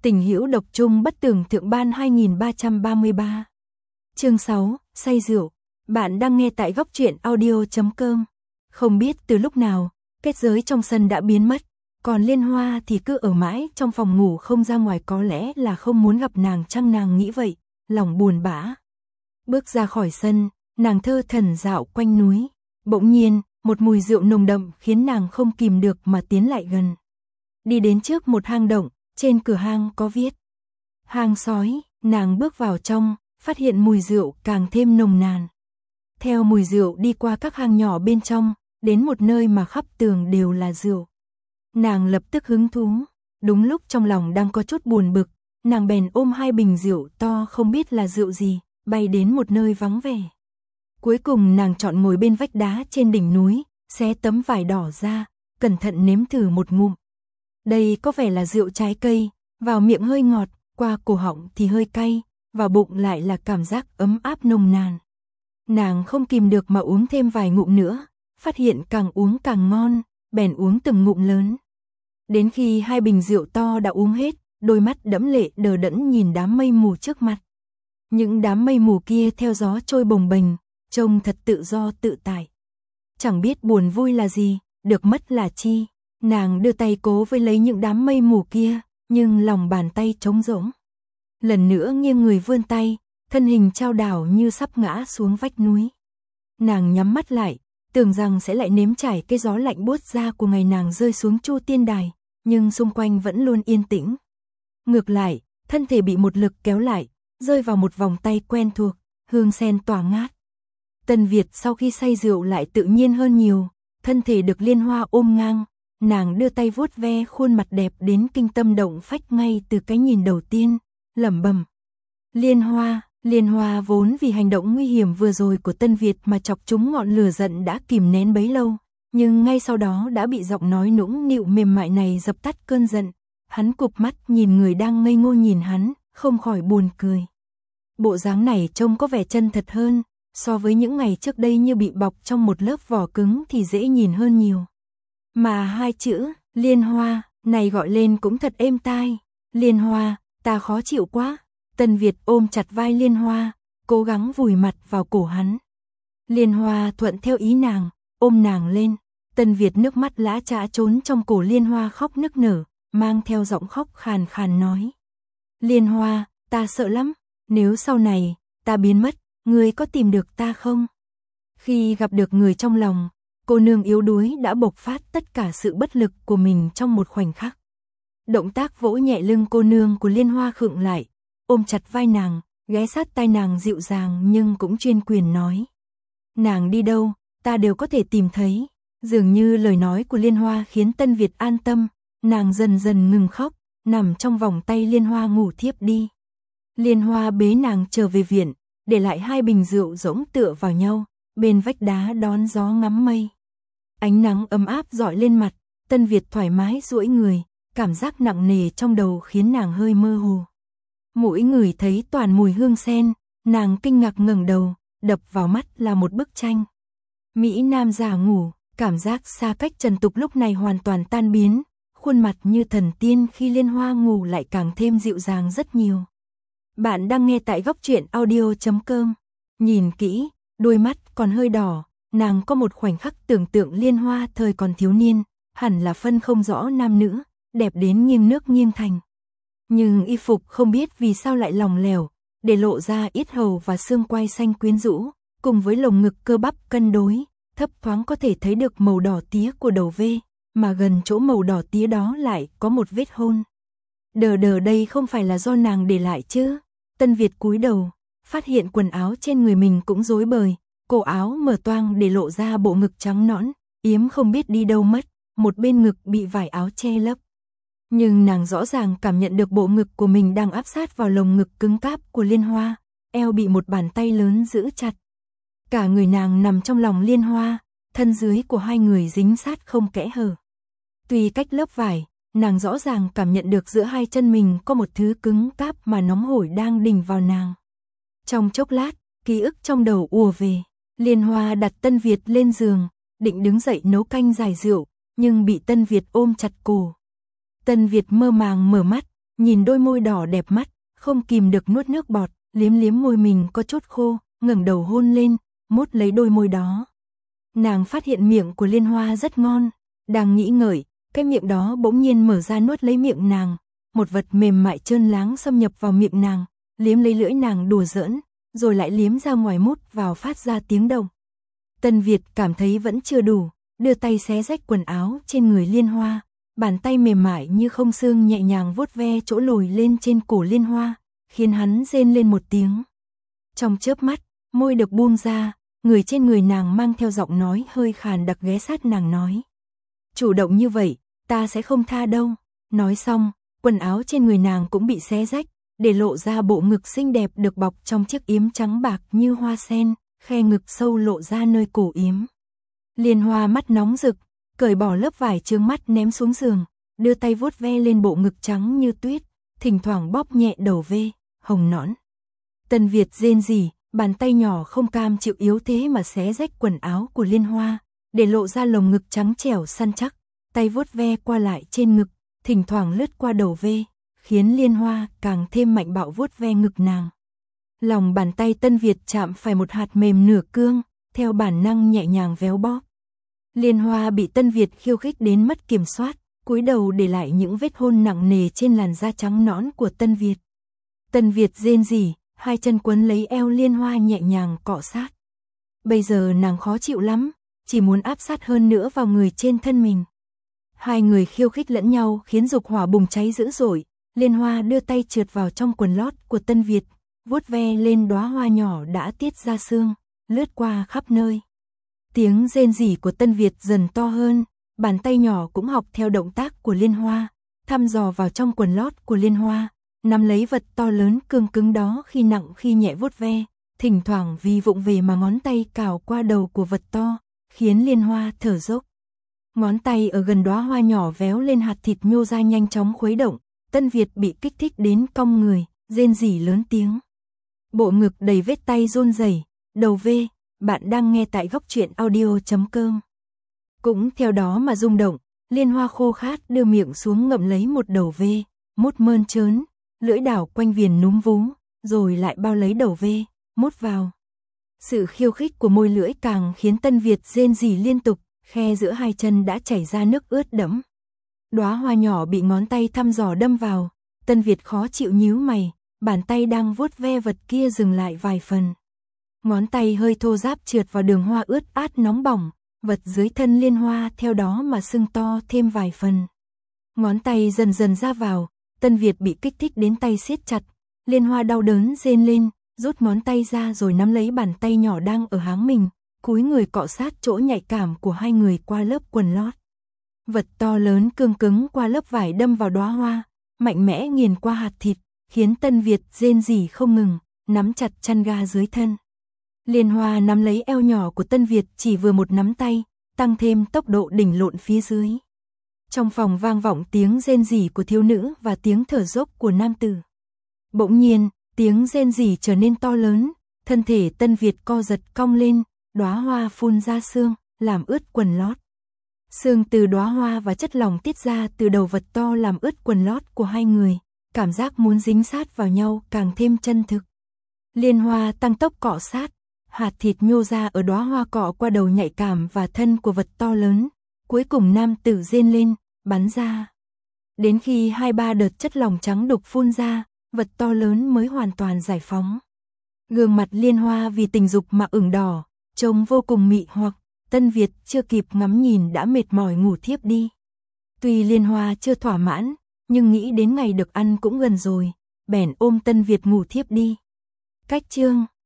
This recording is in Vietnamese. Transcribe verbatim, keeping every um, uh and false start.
Tình hữu độc chung bất tường thượng ban hai nghìn ba trăm ba mươi ba. Chương sáu, say rượu. Bạn đang nghe tại góc truyện audio chấm com. Không biết từ lúc nào, kết giới trong sân đã biến mất, còn Liên Hoa thì cứ ở mãi trong phòng ngủ không ra ngoài, có lẽ là không muốn gặp nàng chăng, nàng nghĩ vậy, lòng buồn bã. Bước ra khỏi sân, nàng thơ thẩn dạo quanh núi, bỗng nhiên, một mùi rượu nồng đậm khiến nàng không kìm được mà tiến lại gần. Đi đến trước một hang động, trên cửa hang có viết hang sói, nàng bước vào trong, phát hiện mùi rượu càng thêm nồng nàn. Theo mùi rượu đi qua các hang nhỏ bên trong, đến một nơi mà khắp tường đều là rượu. Nàng lập tức hứng thú, đúng lúc trong lòng đang có chút buồn bực, nàng bèn ôm hai bình rượu to không biết là rượu gì, bay đến một nơi vắng vẻ. Cuối cùng nàng chọn ngồi bên vách đá trên đỉnh núi, xé tấm vải đỏ ra, cẩn thận nếm thử một ngụm. Đây có vẻ là rượu trái cây, vào miệng hơi ngọt, qua cổ họng thì hơi cay, vào bụng lại là cảm giác ấm áp nồng nàn. Nàng không kìm được mà uống thêm vài ngụm nữa, phát hiện càng uống càng ngon, bèn uống từng ngụm lớn. Đến khi hai bình rượu to đã uống hết, đôi mắt đẫm lệ đờ đẫn nhìn đám mây mù trước mặt. Những đám mây mù kia theo gió trôi bồng bềnh, trông thật tự do tự tại. Chẳng biết buồn vui là gì, được mất là chi. Nàng đưa tay cố với lấy những đám mây mù kia, nhưng lòng bàn tay trống rỗng. Lần nữa nghiêng người vươn tay, thân hình chao đảo như sắp ngã xuống vách núi. Nàng nhắm mắt lại, tưởng rằng sẽ lại nếm trải cái gió lạnh buốt ra của ngày nàng rơi xuống Chu Tiên Đài, nhưng xung quanh vẫn luôn yên tĩnh. Ngược lại, thân thể bị một lực kéo lại, rơi vào một vòng tay quen thuộc, hương sen tỏa ngát. Tân Việt sau khi say rượu lại tự nhiên hơn nhiều, thân thể được Liên Hoa ôm ngang, nàng đưa tay vuốt ve khuôn mặt đẹp đến kinh tâm động phách ngay từ cái nhìn đầu tiên, lẩm bẩm. Liên Hoa, Liên Hoa vốn vì hành động nguy hiểm vừa rồi của Tân Việt mà chọc trúng ngọn lửa giận đã kìm nén bấy lâu, nhưng ngay sau đó đã bị giọng nói nũng nịu mềm mại này dập tắt cơn giận. Hắn cụp mắt nhìn người đang ngây ngô nhìn hắn, không khỏi buồn cười. Bộ dáng này trông có vẻ chân thật hơn, so với những ngày trước đây như bị bọc trong một lớp vỏ cứng thì dễ nhìn hơn nhiều. Mà hai chữ, Liên Hoa, này gọi lên cũng thật êm tai. Liên Hoa, ta khó chịu quá. Tân Việt ôm chặt vai Liên Hoa, cố gắng vùi mặt vào cổ hắn. Liên Hoa thuận theo ý nàng, ôm nàng lên. Tân Việt nước mắt lã chã trốn trong cổ Liên Hoa khóc nức nở, mang theo giọng khóc khàn khàn nói. Liên Hoa, ta sợ lắm, nếu sau này, ta biến mất, ngươi có tìm được ta không? Khi gặp được người trong lòng, cô nương yếu đuối đã bộc phát tất cả sự bất lực của mình trong một khoảnh khắc. Động tác vỗ nhẹ lưng cô nương của Liên Hoa khựng lại, ôm chặt vai nàng, ghé sát tai nàng dịu dàng nhưng cũng chuyên quyền nói. Nàng đi đâu, ta đều có thể tìm thấy. Dường như lời nói của Liên Hoa khiến Tân Việt an tâm, nàng dần dần ngừng khóc, nằm trong vòng tay Liên Hoa ngủ thiếp đi. Liên Hoa bế nàng trở về viện, để lại hai bình rượu rỗng tựa vào nhau, bên vách đá đón gió ngắm mây. Ánh nắng ấm áp rọi lên mặt, Tân Việt thoải mái duỗi người, cảm giác nặng nề trong đầu khiến nàng hơi mơ hồ. Mỗi người thấy toàn mùi hương sen, nàng kinh ngạc ngẩng đầu, đập vào mắt là một bức tranh. Mỹ Nam già ngủ, cảm giác xa cách trần tục lúc này hoàn toàn tan biến, khuôn mặt như thần tiên khi Liên Hoa ngủ lại càng thêm dịu dàng rất nhiều. Bạn đang nghe tại góc truyện audio chấm com. Nhìn kỹ, đôi mắt còn hơi đỏ, nàng có một khoảnh khắc tưởng tượng Liên Hoa thời còn thiếu niên, hẳn là phân không rõ nam nữ, đẹp đến nghiêng nước nghiêng thành. Nhưng y phục không biết vì sao lại lỏng lẻo, để lộ ra yết hầu và xương quai xanh quyến rũ, cùng với lồng ngực cơ bắp cân đối, thấp thoáng có thể thấy được màu đỏ tía của đầu V, mà gần chỗ màu đỏ tía đó lại có một vết hôn. Đờ đờ đây không phải là do nàng để lại chứ? Tân Việt cúi đầu, phát hiện quần áo trên người mình cũng rối bời, cổ áo mở toang để lộ ra bộ ngực trắng nõn, yếm không biết đi đâu mất, một bên ngực bị vải áo che lấp. Nhưng nàng rõ ràng cảm nhận được bộ ngực của mình đang áp sát vào lồng ngực cứng cáp của Liên Hoa, eo bị một bàn tay lớn giữ chặt. Cả người nàng nằm trong lòng Liên Hoa, thân dưới của hai người dính sát không kẽ hở. Tuy cách lớp vải, nàng rõ ràng cảm nhận được giữa hai chân mình có một thứ cứng cáp mà nóng hổi đang đỉnh vào nàng. Trong chốc lát, ký ức trong đầu ùa về, Liên Hoa đặt Tân Việt lên giường, định đứng dậy nấu canh giải rượu, nhưng bị Tân Việt ôm chặt cổ. Tân Việt mơ màng mở mắt, nhìn đôi môi đỏ đẹp mắt, không kìm được nuốt nước bọt, liếm liếm môi mình có chút khô, ngẩng đầu hôn lên, mút lấy đôi môi đó. Nàng phát hiện miệng của Liên Hoa rất ngon, đang nghĩ ngợi, cái miệng đó bỗng nhiên mở ra nuốt lấy miệng nàng, một vật mềm mại trơn láng xâm nhập vào miệng nàng, liếm lấy lưỡi nàng đùa giỡn, rồi lại liếm ra ngoài mút vào phát ra tiếng động. Tân Việt cảm thấy vẫn chưa đủ, đưa tay xé rách quần áo trên người Liên Hoa, bàn tay mềm mại như không xương nhẹ nhàng vuốt ve chỗ lồi lên trên cổ Liên Hoa, khiến hắn rên lên một tiếng. Trong chớp mắt, môi được buông ra, người trên người nàng mang theo giọng nói hơi khàn đặc ghé sát nàng nói. Chủ động như vậy, ta sẽ không tha đâu. Nói xong, quần áo trên người nàng cũng bị xé rách, để lộ ra bộ ngực xinh đẹp được bọc trong chiếc yếm trắng bạc như hoa sen, khe ngực sâu lộ ra nơi cổ yếm. Liên Hoa mắt nóng rực, cởi bỏ lớp vải chướng mắt ném xuống giường, đưa tay vuốt ve lên bộ ngực trắng như tuyết, thỉnh thoảng bóp nhẹ đầu ve, hồng nõn. Tân Việt rên rỉ, bàn tay nhỏ không cam chịu yếu thế mà xé rách quần áo của Liên Hoa, để lộ ra lồng ngực trắng trẻo săn chắc, tay vuốt ve qua lại trên ngực, thỉnh thoảng lướt qua đầu ve, khiến Liên Hoa càng thêm mạnh bạo vuốt ve ngực nàng. Lòng bàn tay Tân Việt chạm phải một hạt mềm nửa cương, theo bản năng nhẹ nhàng véo bóp. Liên Hoa bị Tân Việt khiêu khích đến mất kiểm soát, cúi đầu để lại những vết hôn nặng nề trên làn da trắng nõn của Tân Việt. Tân Việt rên rỉ, hai chân quấn lấy eo Liên Hoa nhẹ nhàng cọ sát. Bây giờ nàng khó chịu lắm, chỉ muốn áp sát hơn nữa vào người trên thân mình. Hai người khiêu khích lẫn nhau khiến dục hỏa bùng cháy dữ dội. Liên Hoa đưa tay trượt vào trong quần lót của Tân Việt, vuốt ve lên đóa hoa nhỏ đã tiết ra sương, lướt qua khắp nơi. Tiếng rên rỉ của Tân Việt dần to hơn, bàn tay nhỏ cũng học theo động tác của Liên Hoa, thăm dò vào trong quần lót của Liên Hoa, nắm lấy vật to lớn cương cứng đó khi nặng khi nhẹ vuốt ve, thỉnh thoảng vì vụng về mà ngón tay cào qua đầu của vật to, khiến Liên Hoa thở dốc. Ngón tay ở gần đóa hoa nhỏ véo lên hạt thịt nhô ra nhanh chóng khuấy động, Tân Việt bị kích thích đến cong người, rên rỉ lớn tiếng. Bộ ngực đầy vết tay run rẩy, đầu ve, bạn đang nghe tại góc truyện audio chấm com. Cũng theo đó mà rung động, Liên Hoa khô khát đưa miệng xuống ngậm lấy một đầu ve, mút mơn trớn, lưỡi đảo quanh viền núm vú, rồi lại bao lấy đầu ve, mút vào. Sự khiêu khích của môi lưỡi càng khiến Tân Việt rên rỉ liên tục, khe giữa hai chân đã chảy ra nước ướt đẫm. Đóa hoa nhỏ bị ngón tay thăm dò đâm vào, Tân Việt khó chịu nhíu mày, bàn tay đang vuốt ve vật kia dừng lại vài phần. Ngón tay hơi thô ráp trượt vào đường hoa ướt át nóng bỏng, vật dưới thân Liên Hoa theo đó mà sưng to thêm vài phần. Ngón tay dần dần ra vào, Tân Việt bị kích thích đến tay siết chặt, Liên Hoa đau đớn rên lên, rút ngón tay ra rồi nắm lấy bàn tay nhỏ đang ở háng mình, cúi người cọ sát chỗ nhạy cảm của hai người qua lớp quần lót. Vật to lớn cương cứng qua lớp vải đâm vào đóa hoa, mạnh mẽ nghiền qua hạt thịt, khiến Tân Việt rên rỉ không ngừng, nắm chặt chăn ga dưới thân. Liên Hoa nắm lấy eo nhỏ của Tân Việt chỉ vừa một nắm tay, tăng thêm tốc độ đỉnh lộn phía dưới. Trong phòng vang vọng tiếng rên rỉ của thiếu nữ và tiếng thở dốc của nam tử. Bỗng nhiên, tiếng rên rỉ trở nên to lớn, thân thể Tân Việt co giật cong lên, đóa hoa phun ra sương, làm ướt quần lót. Sương từ đóa hoa và chất lỏng tiết ra từ đầu vật to làm ướt quần lót của hai người, cảm giác muốn dính sát vào nhau càng thêm chân thực. Liên Hoa tăng tốc cọ sát, hạt thịt nhô ra ở đóa hoa cọ qua đầu nhạy cảm và thân của vật to lớn, cuối cùng nam tử rên lên, bắn ra. Đến khi hai ba đợt chất lỏng trắng đục phun ra, vật to lớn mới hoàn toàn giải phóng. Gương mặt Liên Hoa vì tình dục mà ửng đỏ, trông vô cùng mị hoặc. Tân Việt chưa kịp ngắm nhìn đã mệt mỏi ngủ thiếp đi. Tuy Liên Hoa chưa thỏa mãn, nhưng nghĩ đến ngày được ăn cũng gần rồi, bèn ôm Tân Việt ngủ thiếp đi. Cách chương